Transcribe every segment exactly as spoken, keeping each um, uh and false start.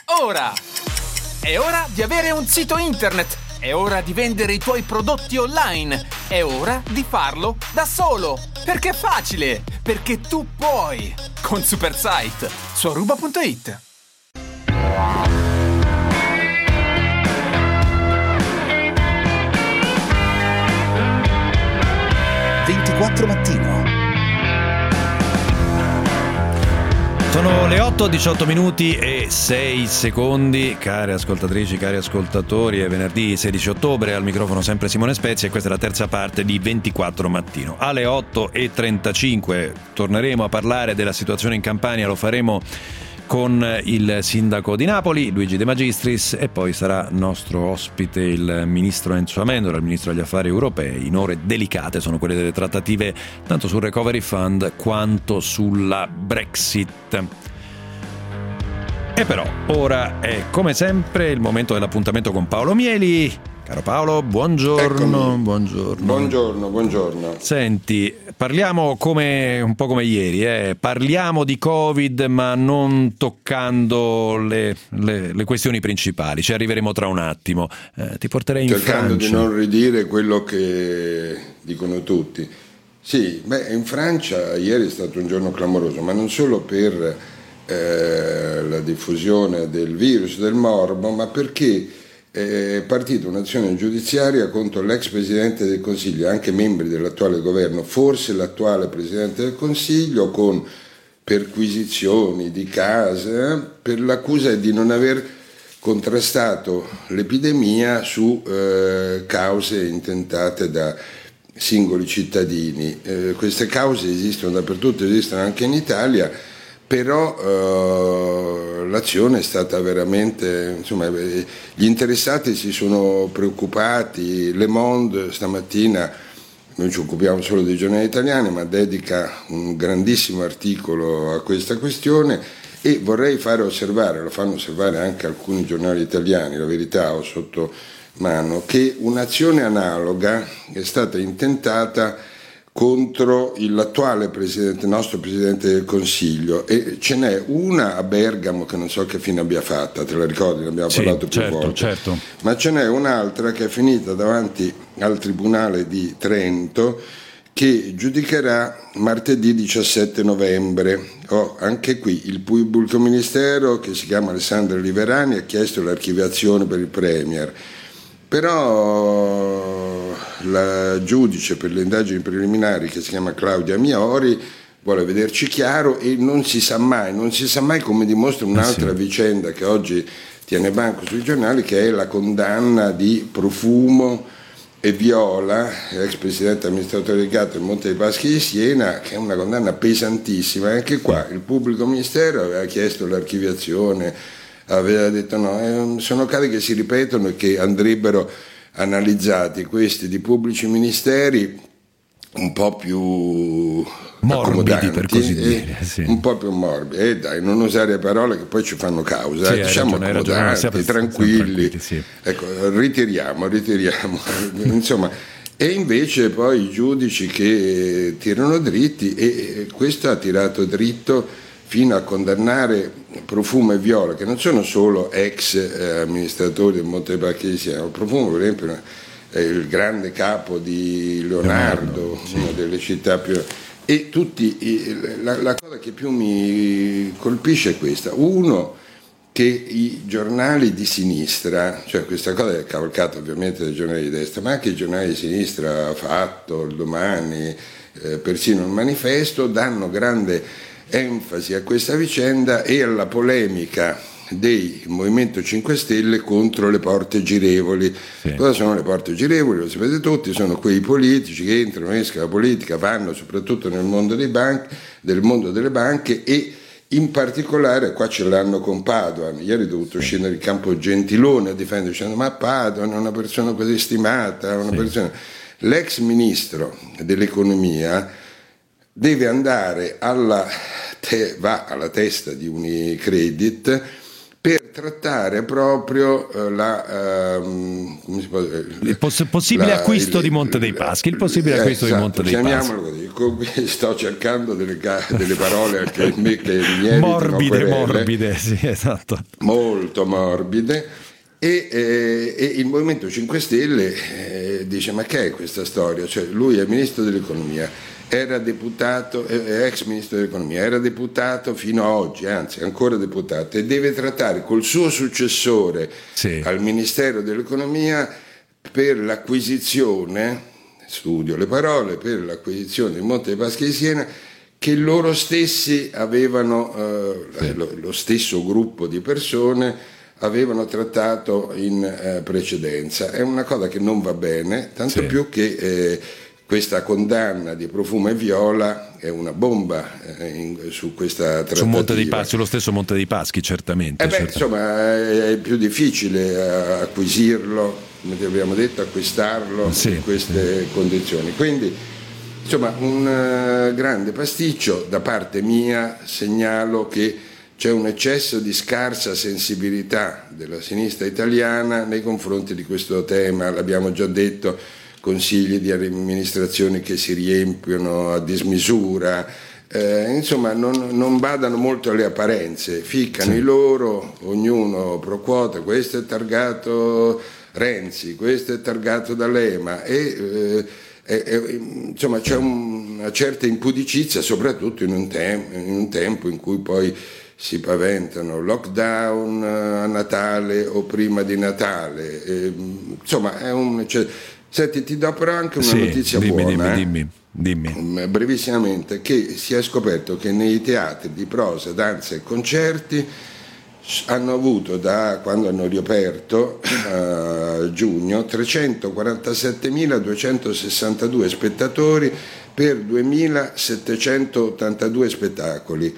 ora! È ora di avere un sito internet! È ora di vendere i tuoi prodotti online! È ora di farlo da solo! Perché è facile! Perché tu puoi! Con Supersite su aruba punto it. ventiquattro mattino. Sono le otto, diciotto minuti e sei secondi, care ascoltatrici, cari ascoltatori. È venerdì sedici ottobre, al microfono sempre Simone Spezia e questa è la terza parte di ventiquattro mattino. Alle otto e trentacinque torneremo a parlare della situazione in Campania, lo faremo con il sindaco di Napoli, Luigi De Magistris, e poi sarà nostro ospite il ministro Enzo Amendola, il ministro degli affari europei. In ore delicate sono quelle delle trattative tanto sul Recovery Fund quanto sulla Brexit. E però ora è come sempre il momento dell'appuntamento con Paolo Mieli. Caro Paolo, buongiorno. buongiorno. Buongiorno, buongiorno. Senti, parliamo come un po' come ieri, eh? Parliamo di Covid ma non toccando le, le, le questioni principali, ci arriveremo tra un attimo. Eh, ti porterei in Cercando Francia. di non ridire quello che dicono tutti. Sì, beh, in Francia ieri è stato un giorno clamoroso, ma non solo per eh, la diffusione del virus, del morbo, ma perché è partita un'azione giudiziaria contro l'ex Presidente del Consiglio, anche membri dell'attuale governo, forse l'attuale Presidente del Consiglio, con perquisizioni di case per l'accusa di non aver contrastato l'epidemia su eh, cause intentate da singoli cittadini. Eh, queste cause esistono dappertutto, esistono anche in Italia, però eh, l'azione è stata veramente, insomma, gli interessati si sono preoccupati. Le Monde stamattina, noi ci occupiamo solo dei giornali italiani, ma dedica un grandissimo articolo a questa questione, e vorrei fare osservare, lo fanno osservare anche alcuni giornali italiani, La Verità ho sotto mano, che un'azione analoga è stata intentata contro l'attuale presidente, nostro Presidente del Consiglio, e ce n'è una a Bergamo che non so che fine abbia fatta, te la ricordi, ne abbiamo sì, parlato più certo, volte, certo. Ma ce n'è un'altra che è finita davanti al Tribunale di Trento, che giudicherà martedì diciassette novembre. Oh, anche qui il pubblico ministero, che si chiama Alessandro Liverani, ha chiesto l'archiviazione per il Premier, però la giudice per le indagini preliminari, che si chiama Claudia Miori, vuole vederci chiaro, e non si sa mai, non si sa mai, come dimostra un'altra eh sì. vicenda che oggi tiene banco sui giornali, che è la condanna di Profumo e Viola, ex presidente amministratore delegato del Monte dei Paschi di Siena, che è una condanna pesantissima. Anche qua il pubblico ministero aveva chiesto l'archiviazione, aveva detto no, eh, sono casi che si ripetono e che andrebbero analizzati, questi di pubblici ministeri un po' più morbidi, per così dire, sì. Un po' più morbidi, e eh, dai, non usare parole che poi ci fanno causa, sì, eh, diciamo ragione, accomodanti, ragione, tranquilli, tranquilli sì. Ecco, ritiriamo, ritiriamo insomma. E invece poi i giudici che tirano dritti, e questo ha tirato dritto fino a condannare Profumo e Viola, che non sono solo ex eh, amministratori del Monte dei Paschi di Siena. Profumo, per esempio, è il grande capo di Leonardo, Leonardo sì. Una delle città più... E tutti, la, la cosa che più mi colpisce è questa: uno, che i giornali di sinistra, cioè questa cosa è cavalcata ovviamente dai giornali di destra, ma anche i giornali di sinistra, Fatto, il Domani, eh, persino il Manifesto, danno grande enfasi a questa vicenda e alla polemica del Movimento cinque Stelle contro le porte girevoli. Sì. Cosa sono le porte girevoli? Lo sapete tutti, sono quei politici che entrano, escono dalla politica, vanno soprattutto nel mondo dei banchi, del mondo delle banche, e in particolare qua ce l'hanno con Padoan. Ieri è dovuto scendere in campo Gentiloni a difendere, dicendo ma Padoan è una persona così stimata, una sì. persona... L'ex ministro dell'economia deve andare alla te, va alla testa di Unicredit per trattare proprio uh, la, uh, come si può dire? il poss- possibile la, acquisto il, di Monte dei Paschi, il possibile eh, acquisto esatto, di Monte dei Paschi. Così. Sto cercando delle, delle parole che, che mi morbide, morbide, sì, esatto. Molto morbide. E, eh, e il Movimento cinque Stelle eh, dice: ma che è questa storia? Cioè, lui è ministro dell'economia, era deputato, eh, ex ministro dell'economia, era deputato fino a oggi, anzi ancora deputato, e deve trattare col suo successore sì. al Ministero dell'Economia per l'acquisizione, studio le parole, per l'acquisizione del Monte dei Paschi di Siena, che loro stessi avevano, eh, sì. lo, lo stesso gruppo di persone avevano trattato in eh, precedenza. È una cosa che non va bene, tanto sì. più che eh, questa condanna di Profumo e Viola è una bomba eh, in, su questa trattativa. Su Monte dei Paschi, sullo stesso Monte dei Paschi, certamente. Eh beh, certamente. Insomma, è più difficile eh, acquisirlo, come abbiamo detto, acquistarlo sì, in queste sì. condizioni. Quindi, insomma, un uh, grande pasticcio. Da parte mia segnalo che c'è un eccesso di scarsa sensibilità della sinistra italiana nei confronti di questo tema, l'abbiamo già detto, consigli di amministrazione che si riempiono a dismisura, eh, insomma non, non badano molto alle apparenze, ficcano sì. i loro, ognuno pro quota, questo è targato Renzi, questo è targato D'Alema e eh, eh, insomma c'è un, una certa impudicizia, soprattutto in un, tem- in un tempo in cui poi si paventano lockdown a Natale o prima di Natale, e, insomma è un... Cioè, senti, ti do però anche una sì, notizia dimmi, buona, dimmi, eh? dimmi, dimmi. brevissimamente, che si è scoperto che nei teatri di prosa, danza e concerti hanno avuto, da quando hanno riaperto a giugno, trecentoquarantasettemiladuecentosessantadue spettatori per duemilasettecentottantadue spettacoli,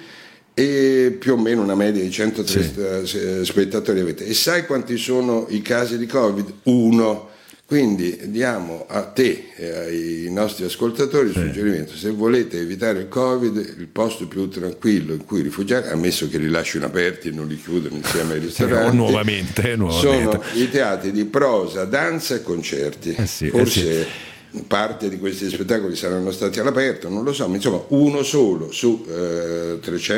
e più o meno una media di centotré sì. spettatori avete. E sai quanti sono i casi di Covid? Uno. Quindi diamo a te e ai nostri ascoltatori il sì. suggerimento: se volete evitare il Covid, il posto più tranquillo in cui rifugiare, ammesso che li lasciano aperti e non li chiudono insieme ai ristoranti, sì, nuovamente, nuovamente. sono i teatri di prosa, danza e concerti. Eh sì, Forse eh sì. parte di questi spettacoli saranno stati all'aperto, non lo so, ma insomma uno solo su eh,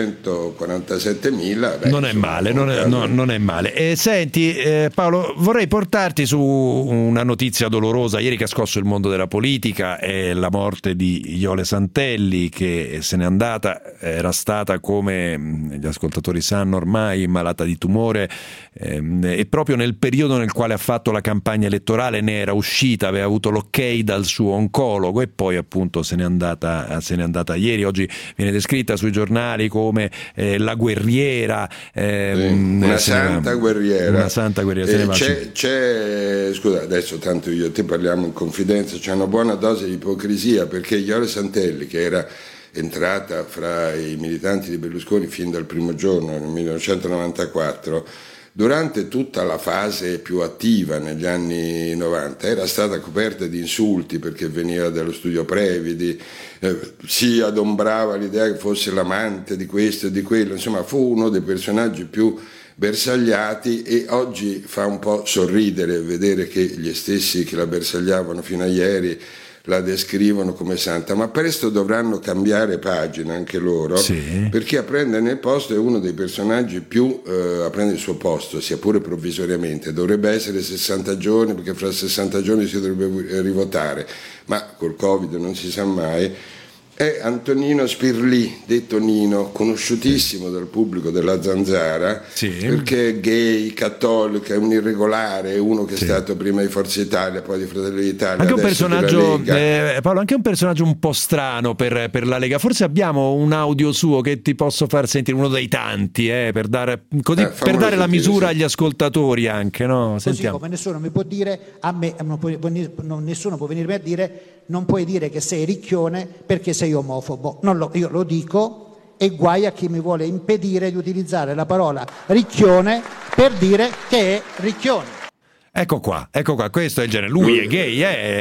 trecentoquarantasettemila beh, non è insomma, male, non è, no, non è male. E senti eh, Paolo, vorrei portarti su una notizia dolorosa ieri che ha scosso il mondo della politica: è la morte di Jole Santelli, che se n'è andata, era stata, come gli ascoltatori sanno ormai, malata di tumore, ehm, e proprio nel periodo nel quale ha fatto la campagna elettorale ne era uscita, aveva avuto l'ok dal suo oncologo e poi appunto se n'è andata, se n'è andata ieri. Oggi viene descritta sui giornali come eh, la guerriera, eh, sì, una santa guerriera, una santa guerriera. Eh, c'è, c'è, scusa, adesso tanto io e te parliamo in confidenza, c'è una buona dose di ipocrisia, perché Jole Santelli, che era entrata fra i militanti di Berlusconi fin dal primo giorno nel millenovecentonovantaquattro, durante tutta la fase più attiva negli anni novanta era stata coperta di insulti perché veniva dallo studio Previdi, eh, si adombrava l'idea che fosse l'amante di questo e di quello, insomma fu uno dei personaggi più bersagliati, e oggi fa un po' sorridere vedere che gli stessi che la bersagliavano fino a ieri la descrivono come santa, ma presto dovranno cambiare pagina anche loro, sì. perché a prendere il posto è uno dei personaggi più eh, a prendere il suo posto, sia pure provvisoriamente, dovrebbe essere sessanta giorni, perché fra sessanta giorni si dovrebbe rivotare, ma col Covid non si sa mai. È Antonino Spirlì, detto Nino, conosciutissimo dal pubblico della Zanzara, sì. perché è gay, cattolico, è un irregolare, è uno che sì. è stato prima di Forza Italia, poi di Fratelli d'Italia, anche un personaggio, eh, Paolo, anche un personaggio un po' strano per, per la Lega. Forse abbiamo un audio suo che ti posso far sentire, uno dei tanti, eh, per dare, così, eh, per dare la misura sì. agli ascoltatori anche, no? Sentiamo. Così come nessuno mi può dire, a me non può, non, nessuno può venirmi a dire non puoi dire che sei ricchione perché sei omofobo. Non lo, io lo dico, e guai a chi mi vuole impedire di utilizzare la parola ricchione per dire che è ricchione. Ecco qua, ecco qua, questo è il genere. Lui, lui è gay,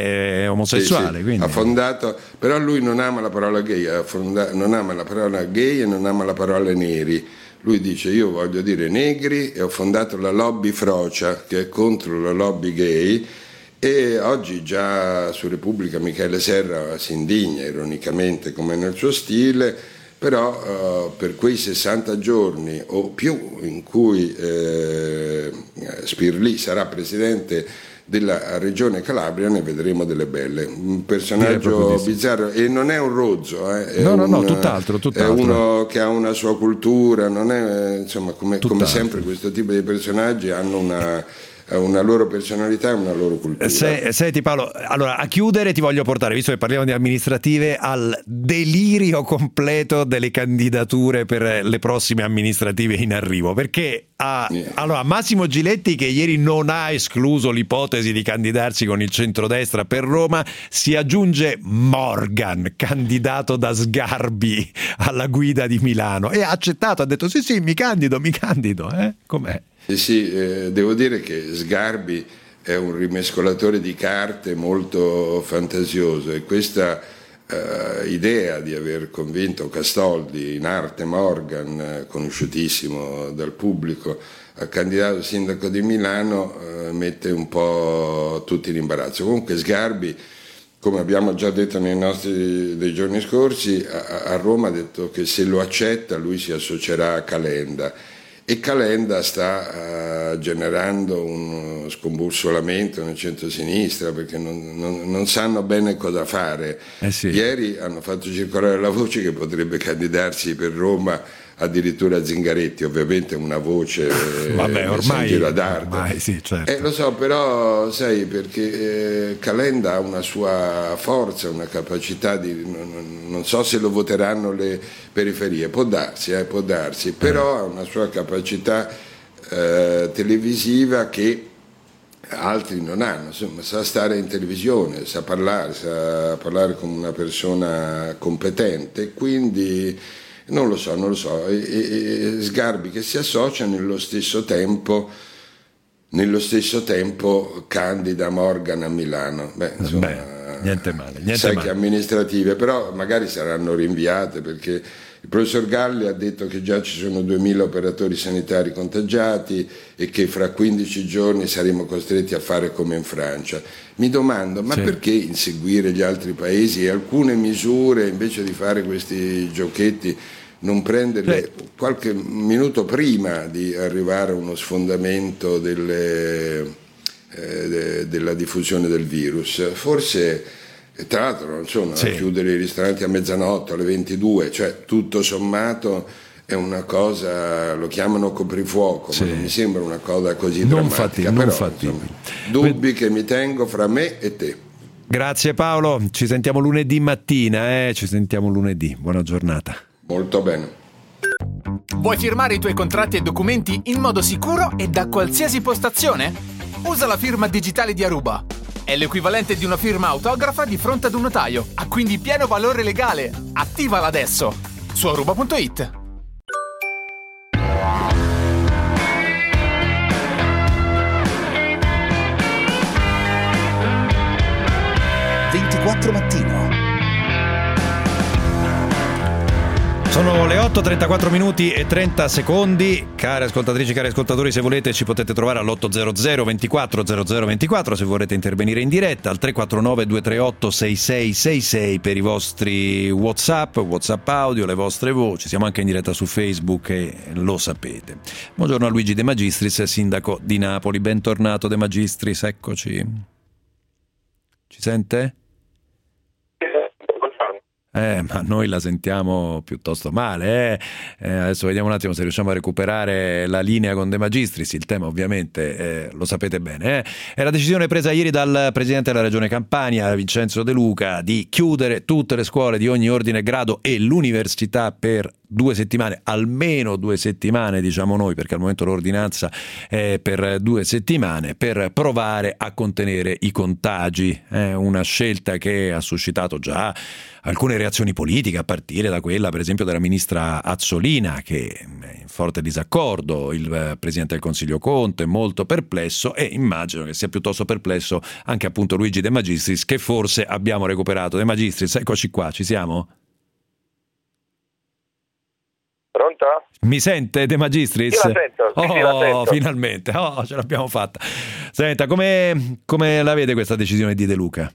è omosessuale. Sì, sì. Quindi... Ha fondato, però lui non ama la parola gay, fonda, non ama la parola gay e non ama la parola neri. lui dice: io voglio dire negri e ho fondato la lobby Frocia, che è contro la lobby gay. E oggi già su Repubblica Michele Serra si indigna ironicamente, come nel suo stile, però uh, per quei sessanta giorni o più in cui eh, Spirlì sarà presidente della regione Calabria ne vedremo delle belle. Un personaggio bizzarro, e non è un rozzo, eh, è no, no, un, no, tutt'altro, tutt'altro. È uno che ha una sua cultura, non è, insomma, come, come sempre questo tipo di personaggi hanno una una loro personalità e una loro cultura. Se, senti Paolo, allora a chiudere ti voglio portare, visto che parliamo di amministrative, al delirio completo delle candidature per le prossime amministrative in arrivo, perché a, yeah. allora Massimo Giletti, che ieri non ha escluso l'ipotesi di candidarsi con il centrodestra per Roma, si aggiunge Morgan, candidato da Sgarbi alla guida di Milano, e ha accettato, ha detto sì sì mi candido, mi candido, eh? Com'è? Sì, sì, eh, devo dire che Sgarbi è un rimescolatore di carte molto fantasioso, e questa eh, idea di aver convinto Castoldi, in arte Morgan, eh, conosciutissimo dal pubblico, a candidato sindaco di Milano, eh, mette un po' tutti in imbarazzo. Comunque Sgarbi, come abbiamo già detto nei nostri dei giorni scorsi, a, a Roma ha detto che se lo accetta lui si associerà a Calenda. E Calenda sta uh, generando uno scombussolamento nel centro-sinistra, perché non, non, non sanno bene cosa fare. Eh sì. Ieri hanno fatto circolare la voce che potrebbe candidarsi per Roma addirittura Zingaretti, ovviamente una voce Vabbè, ormai, in giro ad arte. ormai sì, certo. Eh, lo so, però sai, perché eh, Calenda ha una sua forza, una capacità di, non, non so se lo voteranno le periferie, può darsi, eh, può darsi, però ha una sua capacità eh, televisiva che altri non hanno. Insomma, sa stare in televisione, sa parlare, sa parlare come una persona competente, quindi non lo so, non lo so. E, e, e Sgarbi che si associa nello stesso tempo, nello stesso tempo candida Morgan a Milano. Beh, insomma, Beh, niente male, niente sai male. che amministrative, però magari saranno rinviate, perché il professor Galli ha detto che già ci sono duemila operatori sanitari contagiati e che fra quindici giorni saremo costretti a fare come in Francia. Mi domando, ma sì. perché inseguire gli altri paesi e alcune misure, invece di fare questi giochetti, non prenderle sì. qualche minuto prima di arrivare a uno sfondamento delle, eh, de, della diffusione del virus? Forse... E tra l'altro non sono sì. a chiudere i ristoranti a mezzanotte, alle ventidue, cioè tutto sommato è una cosa, lo chiamano coprifuoco, sì. ma non mi sembra una cosa così non drammatica, fatti, però non insomma, dubbi che mi tengo fra me e te. Grazie Paolo, ci sentiamo lunedì mattina, eh? ci sentiamo lunedì, buona giornata. Molto bene. Vuoi firmare i tuoi contratti e documenti in modo sicuro e da qualsiasi postazione? Usa la firma digitale di Aruba. È l'equivalente di una firma autografa di fronte ad un notaio, ha quindi pieno valore legale. Attivala adesso su aruba punto it. ventiquattro Mattino. Sono le otto e trentaquattro minuti e trenta secondi. Care ascoltatrici, cari ascoltatori, se volete ci potete trovare all'otto zero zero ventiquattro zero zero ventiquattro, se vorrete intervenire in diretta, al tre quattro nove due tre otto sei sei sei sei per i vostri WhatsApp, WhatsApp audio, le vostre voci. Siamo anche in diretta su Facebook e lo sapete. Buongiorno a Luigi De Magistris, sindaco di Napoli. Bentornato De Magistris, eccoci. Ci sente? Eh, ma noi la sentiamo piuttosto male, eh? Eh, adesso vediamo un attimo se riusciamo a recuperare la linea con De Magistris. Il tema ovviamente eh, lo sapete bene, eh? È la decisione presa ieri dal presidente della regione Campania, Vincenzo De Luca, di chiudere tutte le scuole di ogni ordine e grado e l'università per due settimane, almeno due settimane diciamo noi, perché al momento l'ordinanza è per due settimane, per provare a contenere i contagi. È una scelta che ha suscitato già alcune reazioni politiche, a partire da quella per esempio della ministra Azzolina, che è in forte disaccordo, il presidente del Consiglio Conte è molto perplesso, e immagino che sia piuttosto perplesso anche appunto Luigi De Magistris, che forse abbiamo recuperato. De Magistris, eccoci qua, ci siamo? Pronto? Mi sente De Magistris? Io la sento, oh, sì, la sento. Finalmente, oh, ce l'abbiamo fatta. Senta, come, come la vede questa decisione di De Luca?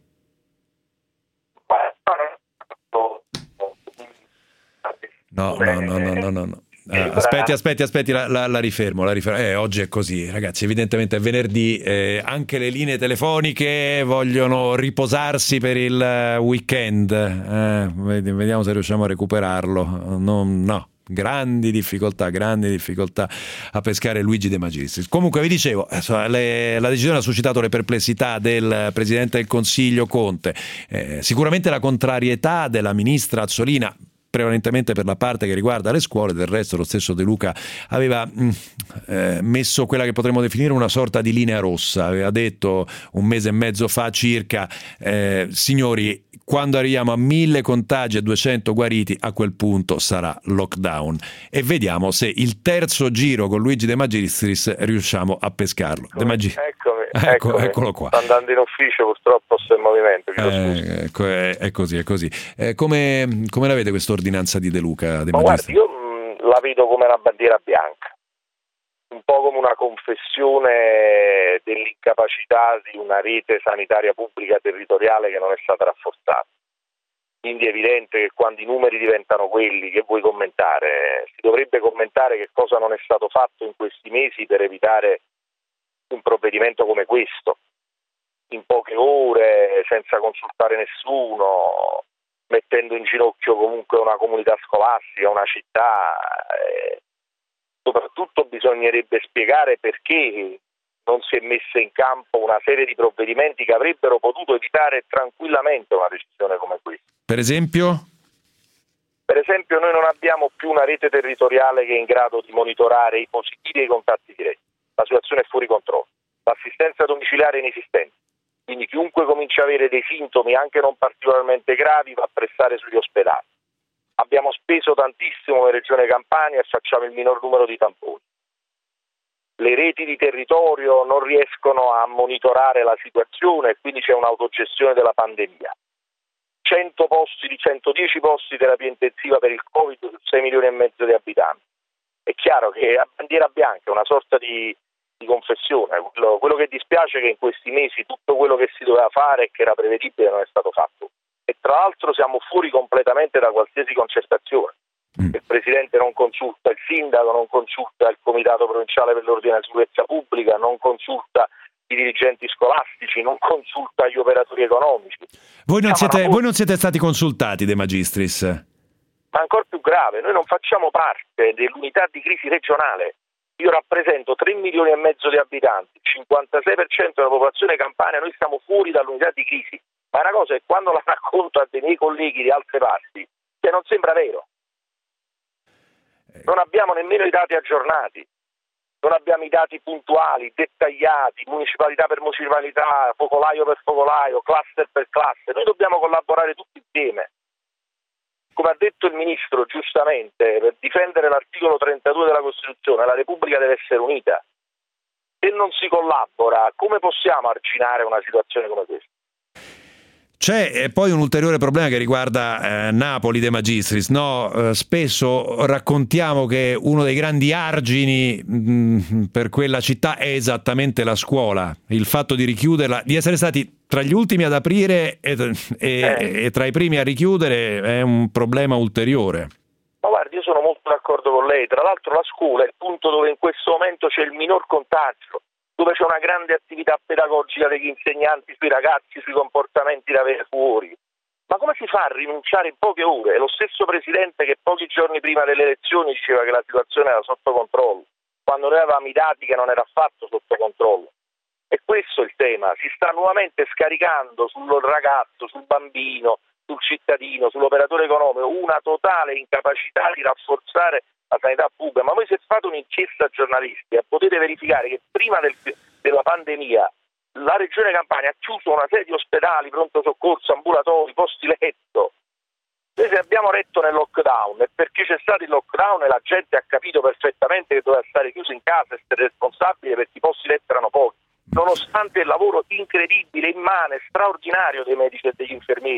No, no, no, no, no, no. no. Uh, aspetti, aspetti, aspetti, la, la, la rifermo, la rifermo. Eh, oggi è così, ragazzi, evidentemente è venerdì, eh, anche le linee telefoniche vogliono riposarsi per il weekend, eh, vediamo se riusciamo a recuperarlo. No, no. Grandi difficoltà, grandi difficoltà a pescare Luigi De Magistris. Comunque vi dicevo, le, la decisione ha suscitato le perplessità del Presidente del Consiglio Conte, eh, sicuramente la contrarietà della Ministra Azzolina, prevalentemente per la parte che riguarda le scuole. Del resto lo stesso De Luca aveva mh, eh, messo quella che potremmo definire una sorta di linea rossa, aveva detto un mese e mezzo fa circa, eh, signori, quando arriviamo a mille contagi e duecento guariti, a quel punto sarà lockdown, e vediamo se il terzo giro con Luigi De Magistris riusciamo a pescarlo. De Magi- eccomi, ecco, eccomi. Eccolo qua. Sto andando in ufficio, purtroppo sto in movimento. Eh, ecco, è, è così, è così. Eh, come, come la vede questa ordinanza di De Luca? De Ma guardi, io mh, la vedo come una bandiera bianca, un po' come una confessione dell'incapacità di una rete sanitaria pubblica territoriale che non è stata rafforzata. Quindi è evidente che quando i numeri diventano quelli, che vuoi commentare? Si dovrebbe commentare che cosa non è stato fatto in questi mesi per evitare un provvedimento come questo, in poche ore, senza consultare nessuno, mettendo in ginocchio comunque una comunità scolastica, una città. Eh, soprattutto bisognerebbe spiegare perché non si è messa in campo una serie di provvedimenti che avrebbero potuto evitare tranquillamente una decisione come questa. Per esempio? Per esempio noi non abbiamo più una rete territoriale che è in grado di monitorare i positivi e i contatti diretti. La situazione è fuori controllo. L'assistenza domiciliare è inesistente. Quindi chiunque comincia a avere dei sintomi anche non particolarmente gravi va a prestare sugli ospedali. Abbiamo speso tantissimo per Regione Campania e facciamo il minor numero di tamponi. Le reti di territorio non riescono a monitorare la situazione e quindi c'è un'autogestione della pandemia. cento posti di centodieci posti di terapia intensiva per il Covid su sei milioni e mezzo di abitanti. È chiaro che a bandiera bianca è una sorta di, di confessione. Quello, quello che dispiace è che in questi mesi tutto quello che si doveva fare e che era prevedibile non è stato fatto. E tra l'altro siamo fuori completamente da qualsiasi concertazione. Il Presidente non consulta il Sindaco, non consulta il Comitato Provinciale per l'Ordine e la Sicurezza Pubblica, non consulta i dirigenti scolastici, non consulta gli operatori economici. Voi non, siete, voi non siete stati consultati, De Magistris? Ma ancora più grave, noi non facciamo parte dell'unità di crisi regionale. Io rappresento tre milioni e mezzo di abitanti, il cinquantasei per cento della popolazione campana, noi siamo fuori dall'unità di crisi. Ma una cosa è quando la racconto a dei miei colleghi di altre parti, che non sembra vero. Non abbiamo nemmeno i dati aggiornati, non abbiamo i dati puntuali, dettagliati, municipalità per municipalità, focolaio per focolaio, cluster per cluster. Noi dobbiamo collaborare tutti insieme. Come ha detto il Ministro giustamente, per difendere l'articolo trentadue della Costituzione la Repubblica deve essere unita. Se non si collabora, come possiamo arginare una situazione come questa? C'è poi un ulteriore problema che riguarda eh, Napoli, De Magistris, no? Eh, spesso raccontiamo che uno dei grandi argini mh, per quella città è esattamente la scuola, il fatto di richiuderla, di essere stati tra gli ultimi ad aprire e, e, eh. e tra i primi a richiudere è un problema ulteriore. Ma guardi, io sono molto d'accordo con lei, tra l'altro la scuola è il punto dove in questo momento c'è il minor contagio, dove c'è una grande attività pedagogica degli insegnanti sui ragazzi, sui comportamenti da avere fuori. Ma come si fa a rinunciare in poche ore? È lo stesso Presidente che pochi giorni prima delle elezioni diceva che la situazione era sotto controllo, quando noi avevamo i dati che non era affatto sotto controllo. E questo è il tema, si sta nuovamente scaricando sul ragazzo, sul bambino, sul cittadino, sull'operatore economico, una totale incapacità di rafforzare la sanità pubblica. Ma voi se fate un'inchiesta giornalistica potete verificare che prima del, della pandemia la Regione Campania ha chiuso una serie di ospedali, pronto soccorso, ambulatori, posti letto. Noi se abbiamo retto nel lockdown è perché c'è stato il lockdown e la gente ha capito perfettamente che doveva stare chiuso in casa, essere responsabile perché i posti letto erano pochi, nonostante il lavoro incredibile, immane, straordinario dei medici e degli infermieri.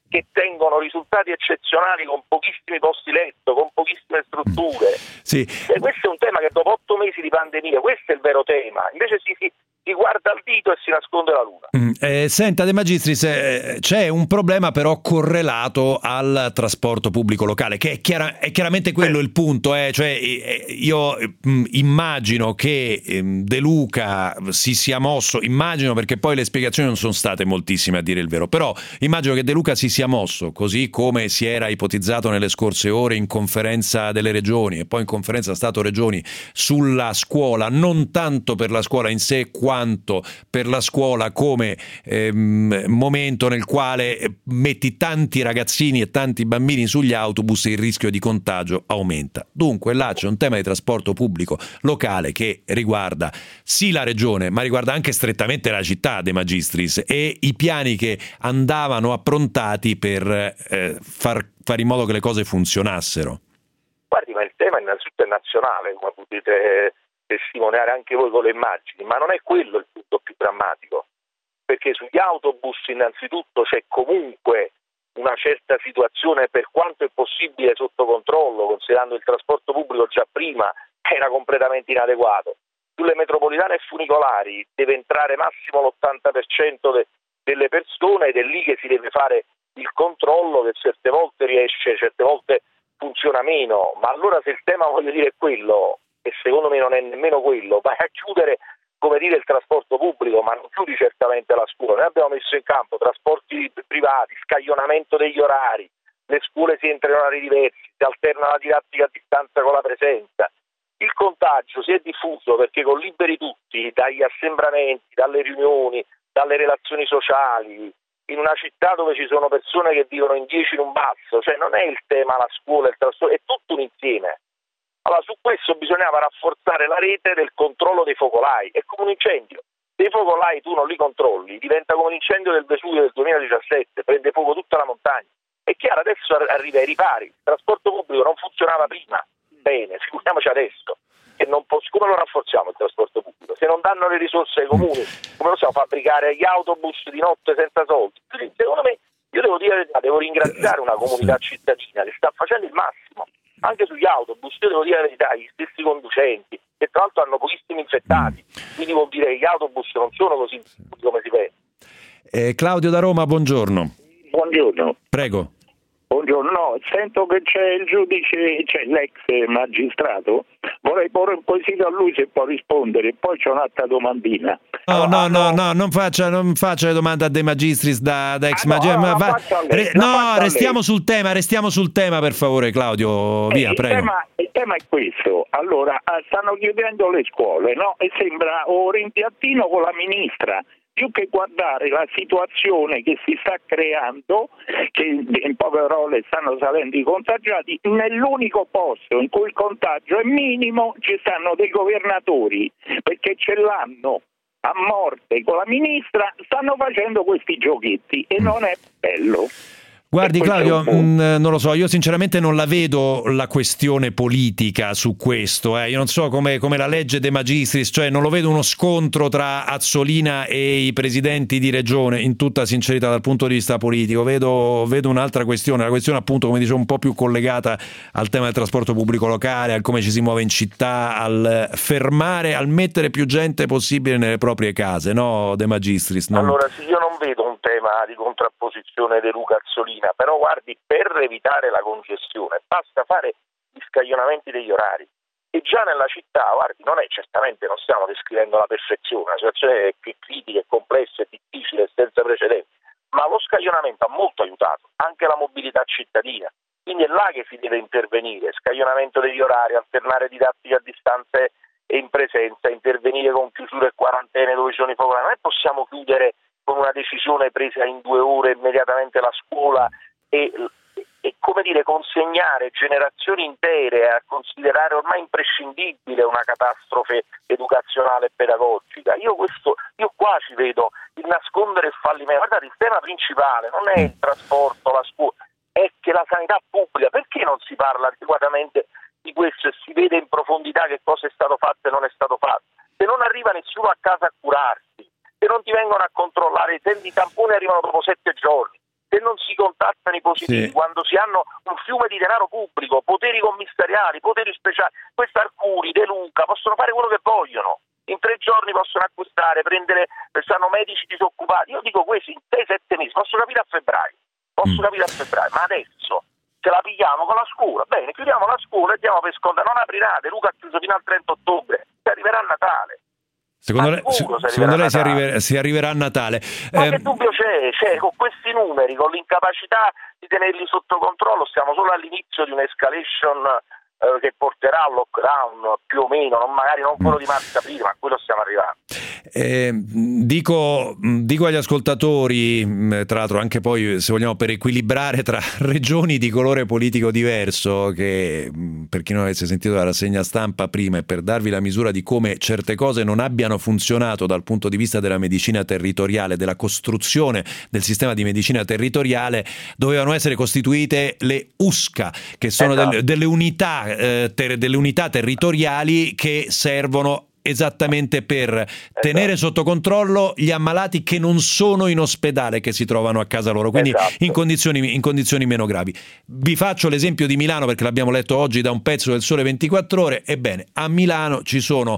che tengono risultati eccezionali con pochissimi posti letto, con pochissime strutture. Sì. E questo è un tema che dopo otto mesi di pandemia, questo è il vero tema, invece si, si, si guarda al dito e si nasconde la luna. Mm, eh, senta De Magistris, eh, c'è un problema però correlato al trasporto pubblico locale, che è, chiara, è chiaramente quello il punto, eh? Cioè, eh, io mh, immagino che eh, De Luca si sia mosso, immagino perché poi le spiegazioni non sono state moltissime a dire il vero, però immagino che De Luca si sia mosso, così come si era ipotizzato nelle scorse ore in conferenza delle regioni e poi in conferenza Stato-Regioni sulla scuola, non tanto per la scuola in sé quanto per la scuola come ehm, momento nel quale metti tanti ragazzini e tanti bambini sugli autobus e il rischio di contagio aumenta. Dunque là c'è un tema di trasporto pubblico locale che riguarda sì la regione, ma riguarda anche strettamente la città, De Magistris, e i piani che andavano approntati per eh, far, fare in modo che le cose funzionassero. Guardi, ma il tema innanzitutto è nazionale, come potete testimoniare anche voi con le immagini, ma non è quello il punto più drammatico, perché sugli autobus innanzitutto c'è comunque una certa situazione, per quanto è possibile, sotto controllo, considerando il trasporto pubblico già prima era completamente inadeguato. Sulle metropolitane e funicolari deve entrare massimo l'ottanta per cento de- delle persone ed è lì che si deve fare il controllo, che certe volte riesce, certe volte funziona meno, ma allora se il tema, voglio dire, è quello, e secondo me non è nemmeno quello, vai a chiudere, come dire, il trasporto pubblico, ma non chiudi certamente la scuola. Noi abbiamo messo in campo trasporti privati, scaglionamento degli orari, le scuole si entra in orari diversi, si alterna la didattica a distanza con la presenza. Il contagio si è diffuso perché con liberi tutti, dagli assembramenti, dalle riunioni, dalle relazioni sociali, in una città dove ci sono persone che vivono in dieci in un basso, cioè non è il tema la scuola, il trasporto, è tutto un insieme. Allora su questo bisognava rafforzare la rete del controllo dei focolai, è come un incendio. Se i focolai tu non li controlli, diventa come un incendio del Vesuvio del duemiladiciassette, prende fuoco tutta la montagna. È chiaro, adesso arriva ai ripari, il trasporto pubblico non funzionava prima, bene, figuriamoci adesso. E non posso, come lo rafforziamo il trasporto pubblico? Se non danno le risorse ai comuni, come possiamo fabbricare gli autobus di notte senza soldi? Quindi, secondo me, io devo dire, devo ringraziare una comunità cittadina che sta facendo il massimo. Anche sugli autobus, io devo dire la verità, gli stessi conducenti, che tra l'altro hanno pochissimi infettati, quindi vuol dire che gli autobus non sono così come si vede. Eh, Claudio da Roma, buongiorno. Buongiorno. Prego. Buongiorno, no, sento che c'è il giudice, c'è l'ex magistrato, vorrei porre un quesito a lui se può rispondere, e poi c'è un'altra domandina. No, allora, no, no, no, non faccia, non faccia le domande a De Magistris da, da ex ah, no, magistrato. no, Va... Re... no restiamo sul tema, restiamo sul tema per favore, Claudio, via, eh, il prego. Tema, il tema è questo, allora stanno chiudendo le scuole, no? E sembra un rimpiattino con la ministra. Più che guardare la situazione che si sta creando, che in poche parole stanno salendo i contagiati, nell'unico posto in cui il contagio è minimo ci stanno dei governatori, perché ce l'hanno a morte con la ministra, stanno facendo questi giochetti e non è bello. Guardi Claudio, mh, non lo so, io sinceramente non la vedo la questione politica su questo, eh. Io non so come, come la legge De Magistris, cioè non lo vedo uno scontro tra Azzolina e i presidenti di regione, in tutta sincerità dal punto di vista politico, vedo, vedo un'altra questione, la questione appunto come dicevo un po' più collegata al tema del trasporto pubblico locale, al come ci si muove in città, al fermare, al mettere più gente possibile nelle proprie case, no De Magistris? No? Allora sì, io non vedo un tema di contrapposizione De Luca Azzolina, però guardi, per evitare la congestione basta fare gli scaglionamenti degli orari e già nella città, guardi, non è certamente, non stiamo descrivendo la perfezione, la situazione è più critica, è complessa, è difficile, è senza precedenti, ma lo scaglionamento ha molto aiutato anche la mobilità cittadina, quindi è là che si deve intervenire, scaglionamento degli orari, alternare didattica a distanza e in presenza, intervenire con chiusure e quarantene dove ci sono i focolai. Non possiamo chiudere con una decisione presa in due ore immediatamente la scuola e, e come dire, consegnare generazioni intere a considerare ormai imprescindibile una catastrofe educazionale e pedagogica. Io questo, io qua ci vedo il nascondere il fallimento. Guardate, il tema principale non è il trasporto, la scuola, è che la sanità pubblica, perché non si parla adeguatamente di questo e si vede in profondità che cosa è stato fatto e non è stato fatto? Se non arriva nessuno a casa a curarsi, se non ti vengono a controllare, se i tamponi arrivano dopo sette giorni, se se non si contattano i positivi, sì. quando si hanno un fiume di denaro pubblico, poteri commissariali, poteri speciali, questi Arcuri, De Luca possono fare quello che vogliono. In tre giorni possono acquistare, prendere, stanno medici disoccupati. Io dico questo, in sei sette mesi, posso capire a febbraio, posso Mm. capire a febbraio, ma adesso se la pigliamo con la scuola, bene, chiudiamo la scuola e diamo per scontato, non aprirà, De Luca ha chiuso fino al trenta ottobre, si arriverà a Natale. Secondo Ma lei, sicuro si secondo lei si, arriverà a arriver- si arriverà a Natale? Ma Eh, che dubbio c'è? C'è, con questi numeri, con l'incapacità di tenerli sotto controllo, siamo solo all'inizio di un'escalation eh, che porterà al lockdown più o meno, non magari non quello di marzo-aprile, ma a quello stiamo arrivando. Eh, dico, dico agli ascoltatori, tra l'altro anche poi se vogliamo per equilibrare tra regioni di colore politico diverso, che per chi non avesse sentito la rassegna stampa prima e per darvi la misura di come certe cose non abbiano funzionato dal punto di vista della medicina territoriale, della costruzione del sistema di medicina territoriale, dovevano essere costituite le U S C A, che sono Esatto. delle, delle unità eh, ter, delle unità territoriali che servono esattamente per tenere sotto controllo gli ammalati che non sono in ospedale, che si trovano a casa loro, quindi Esatto. in condizioni, in condizioni meno gravi. Vi faccio l'esempio di Milano perché l'abbiamo letto oggi da un pezzo del Sole ventiquattro Ore. Ebbene, a Milano ci sono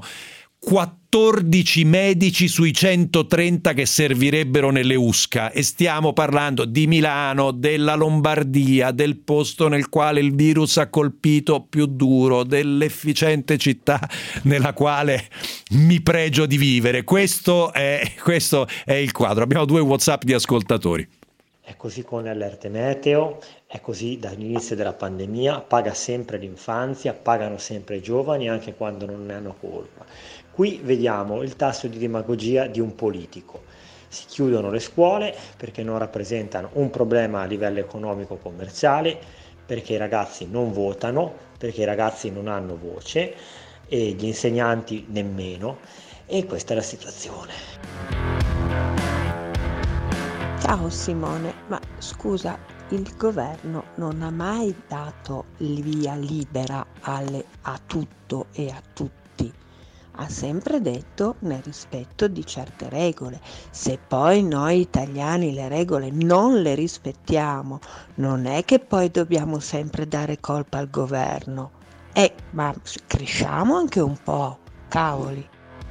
quattordici medici sui centotrenta che servirebbero nelle U S C A e stiamo parlando di Milano, della Lombardia, del posto nel quale il virus ha colpito più duro, dell'efficiente città nella quale mi pregio di vivere. Questo è, questo è il quadro. Abbiamo due WhatsApp di ascoltatori. È così con le allerte meteo, è così dall'inizio della pandemia, paga sempre l'infanzia, pagano sempre i giovani anche quando non ne hanno colpa. Qui vediamo il tasso di demagogia di un politico. Si chiudono le scuole perché non rappresentano un problema a livello economico-commerciale, perché i ragazzi non votano, perché i ragazzi non hanno voce e gli insegnanti nemmeno, e questa è la situazione. Ciao Simone, ma scusa, il governo non ha mai dato il via libera alle, a tutto e a tutti. Ha sempre detto nel rispetto di certe regole. Se poi noi italiani le regole non le rispettiamo, non è che poi dobbiamo sempre dare colpa al governo. Eh, ma cresciamo anche un po', cavoli.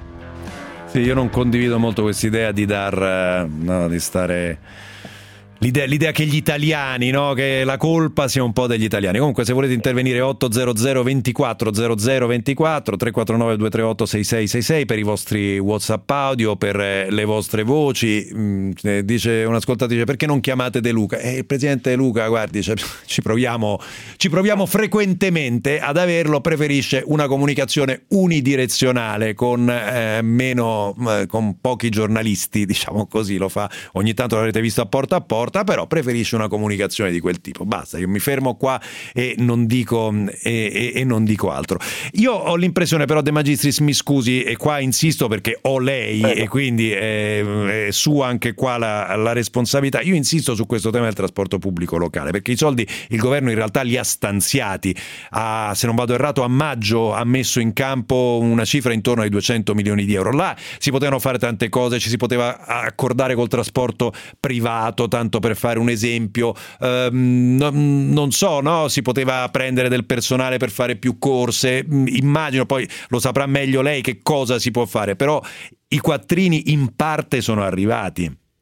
Sì, io non condivido molto questa idea di dar, no, di stare... L'idea, l'idea che gli italiani, no, che la colpa sia un po' degli italiani. Comunque se volete intervenire otto zero zero ventiquattro zero zero ventiquattro tre quattro nove due tre otto sei sei sei sei per i vostri WhatsApp audio, per le vostre voci. Mm, dice un ascoltatore, perché non chiamate De Luca? Eh, il presidente De Luca, guardi, cioè, ci proviamo ci proviamo frequentemente ad averlo, preferisce una comunicazione unidirezionale con eh, meno eh, con pochi giornalisti, diciamo così, lo fa. Ogni tanto l'avrete visto a porta a porta, però preferisce una comunicazione di quel tipo. Basta, io mi fermo qua e non dico e, e, e non dico altro. Io ho l'impressione però, De Magistris, mi scusi, e qua insisto perché ho lei Beh. e quindi è, è sua anche qua la, la responsabilità. Io insisto su questo tema del trasporto pubblico locale, perché i soldi il governo in realtà li ha stanziati. A, se non vado errato, a maggio ha messo in campo una cifra intorno ai duecento milioni di euro. Là si potevano fare tante cose, ci si poteva accordare col trasporto privato, tanto per fare un esempio, ehm, non, non so, no? Si poteva prendere del personale per fare più corse, immagino, poi lo saprà meglio lei che cosa si può fare, però i quattrini in parte sono arrivati.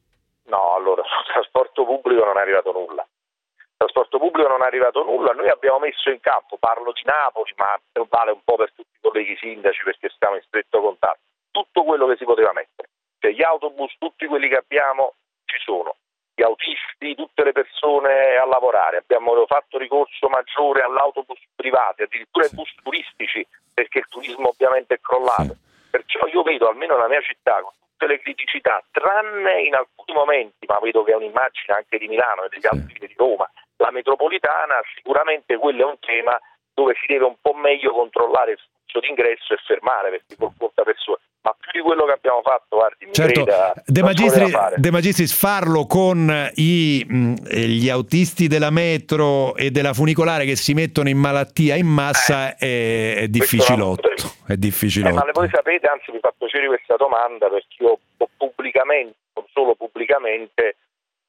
No, allora sul trasporto pubblico non è arrivato nulla. Il trasporto pubblico non è arrivato nulla, noi abbiamo messo in campo, parlo di Napoli, ma vale un po' per tutti i colleghi sindaci perché stiamo in stretto contatto, tutto quello che si poteva mettere. Cioè gli autobus, tutti quelli che abbiamo ci sono. Gli autisti, tutte le persone a lavorare. Abbiamo fatto ricorso maggiore all'autobus privati, addirittura ai bus turistici, perché il turismo ovviamente è crollato. Perciò io vedo, almeno nella mia città, con tutte le criticità, tranne in alcuni momenti, ma vedo che è un'immagine anche di Milano e degli altri di Roma, la metropolitana, sicuramente quello è un tema dove si deve un po' meglio controllare il flusso d'ingresso e fermare, perché con molta persona. Ma più di quello che abbiamo fatto, guardi, mi certo, creda, De non si poteva Magistris, fare. De Magistris, farlo con i, mh, gli autisti della metro e della funicolare che si mettono in malattia in massa eh, è, è difficilotto. È difficilotto. Eh, ma voi sapete, anzi mi fa piacere questa domanda, perché io ho pubblicamente, non solo pubblicamente,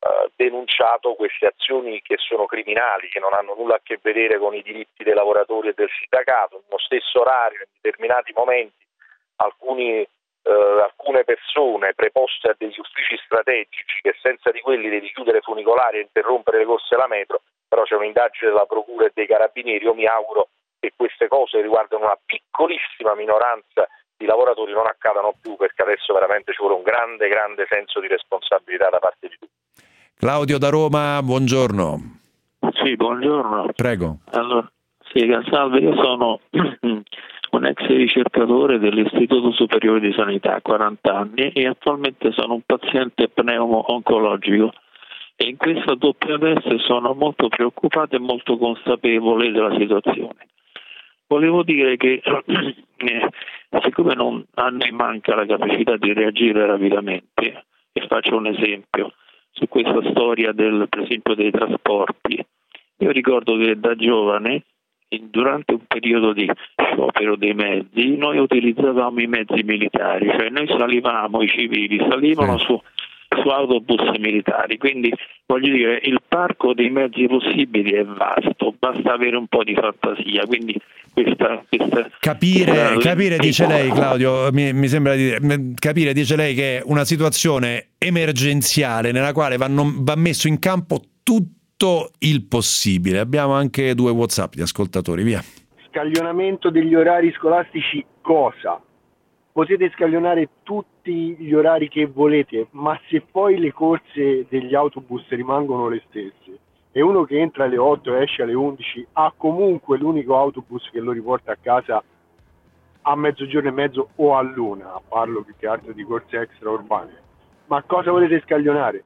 eh, denunciato queste azioni che sono criminali, che non hanno nulla a che vedere con i diritti dei lavoratori e del sindacato. Nello stesso orario, in determinati momenti, alcuni, eh, alcune persone preposte a degli uffici strategici, che senza di quelli devi chiudere funicolari e interrompere le corse alla metro, però c'è un'indagine della Procura e dei Carabinieri. Io mi auguro che queste cose riguardano una piccolissima minoranza di lavoratori non accadano più, perché adesso veramente ci vuole un grande, grande senso di responsabilità da parte di tutti. Claudio da Roma, buongiorno. Sì, buongiorno. Prego. Allora, sì, salve, io sono un ex ricercatore dell'Istituto Superiore di Sanità, quaranta anni, e attualmente sono un paziente pneumo-oncologico. E in questa doppia veste sono molto preoccupato e molto consapevole della situazione. Volevo dire che eh, siccome non, a noi manca la capacità di reagire rapidamente, e faccio un esempio su questa storia del, per esempio, dei trasporti. Io ricordo che da giovane, in, durante un periodo di sciopero dei mezzi, noi utilizzavamo i mezzi militari, cioè noi salivamo, i civili salivano sì. su su autobus militari, quindi voglio dire il parco dei mezzi possibili è vasto, basta avere un po' di fantasia, quindi questa, questa capire, questa capire dice lei, Claudio, mi, mi sembra di dire, capire dice lei che è una situazione emergenziale nella quale vanno, va messo in campo tutto il possibile. Abbiamo anche due WhatsApp di ascoltatori, via. Scaglionamento degli orari scolastici, cosa? Potete scaglionare tutti gli orari che volete, ma se poi le corse degli autobus rimangono le stesse e uno che entra alle otto e esce alle undici ha comunque l'unico autobus che lo riporta a casa a mezzogiorno e mezzo o all'una, parlo più che altro di corse extraurbane, ma cosa volete scaglionare?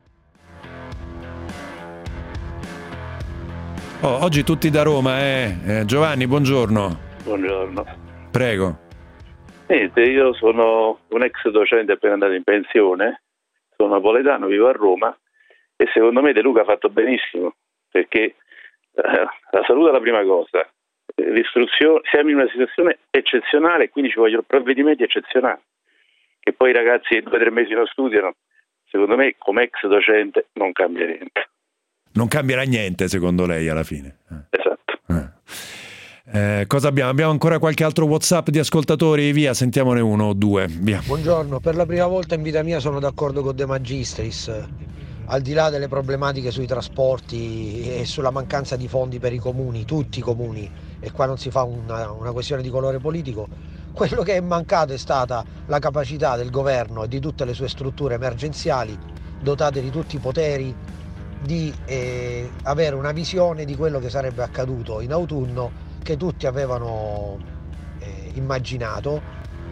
Oh, oggi tutti da Roma, eh? eh Giovanni, buongiorno. Buongiorno. Prego. Niente, io sono un ex docente appena andato in pensione, sono napoletano, vivo a Roma e secondo me De Luca ha fatto benissimo, perché eh, la salute è la prima cosa, l'istruzione, siamo in una situazione eccezionale e quindi ci vogliono provvedimenti eccezionali, che poi i ragazzi due o tre mesi non studiano, secondo me come ex docente non cambia niente. Non cambierà niente secondo lei alla fine? Eh. Esatto. Eh. Eh, cosa abbiamo? Abbiamo ancora qualche altro WhatsApp di ascoltatori? Via, sentiamone uno o due. Via. Buongiorno, per la prima volta in vita mia sono d'accordo con De Magistris, al di là delle problematiche sui trasporti e sulla mancanza di fondi per i comuni, tutti i comuni, e qua non si fa una, una questione di colore politico. Quello che è mancato è stata la capacità del governo e di tutte le sue strutture emergenziali, dotate di tutti i poteri, di eh, avere una visione di quello che sarebbe accaduto in autunno, che tutti avevano eh, immaginato.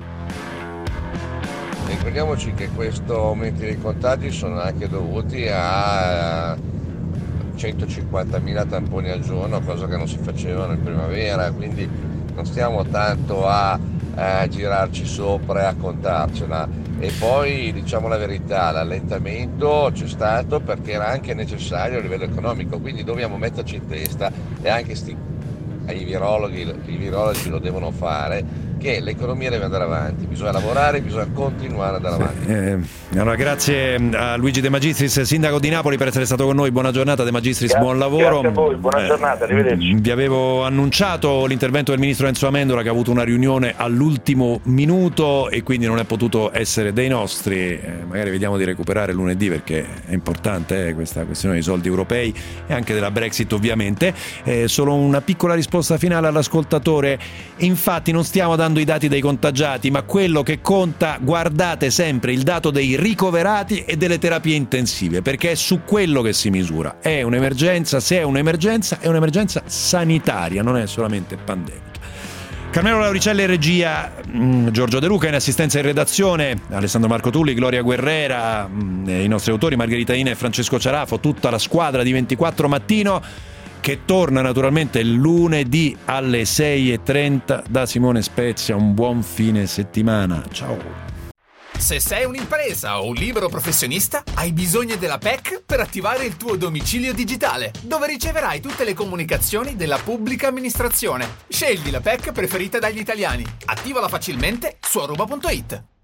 Ricordiamoci che questo aumento dei contagi sono anche dovuti a centocinquantamila tamponi al giorno, cosa che non si facevano in primavera, quindi non stiamo tanto a, a girarci sopra e a contarcela. E poi diciamo la verità, l'allentamento c'è stato perché era anche necessario a livello economico, quindi dobbiamo metterci in testa, e anche sti ai virologhi, i virologi lo devono fare, che l'economia deve andare avanti, bisogna lavorare, bisogna continuare ad andare avanti. Eh, allora, grazie a Luigi De Magistris, sindaco di Napoli, per essere stato con noi. Buona giornata De Magistris, grazie, buon lavoro. Grazie a voi, buona giornata, arrivederci. Vi avevo annunciato l'intervento del ministro Enzo Amendola, che ha avuto una riunione all'ultimo minuto e quindi non è potuto essere dei nostri. Eh, magari vediamo di recuperare lunedì, perché è importante eh, questa questione dei soldi europei e anche della Brexit, ovviamente. Eh, solo una piccola risposta finale all'ascoltatore. Infatti non stiamo dando i dati dei contagiati, ma quello che conta, guardate sempre il dato dei ricoverati e delle terapie intensive, perché è su quello che si misura. È un'emergenza, se è un'emergenza, è un'emergenza sanitaria, non è solamente pandemica. Carmelo Lauricelli in regia, mh, Giorgio De Luca in assistenza in redazione, Alessandro Marco Tulli, Gloria Guerrera, mh, i nostri autori Margherita Ina e Francesco Ciarafo, tutta la squadra di ventiquattro Mattino, che torna naturalmente lunedì alle sei e trenta da Simone Spezia. Un buon fine settimana, ciao. Se sei un'impresa o un libero professionista, hai bisogno della P E C per attivare il tuo domicilio digitale, dove riceverai tutte le comunicazioni della pubblica amministrazione. Scegli la P E C preferita dagli italiani. Attivala facilmente su aruba punto it.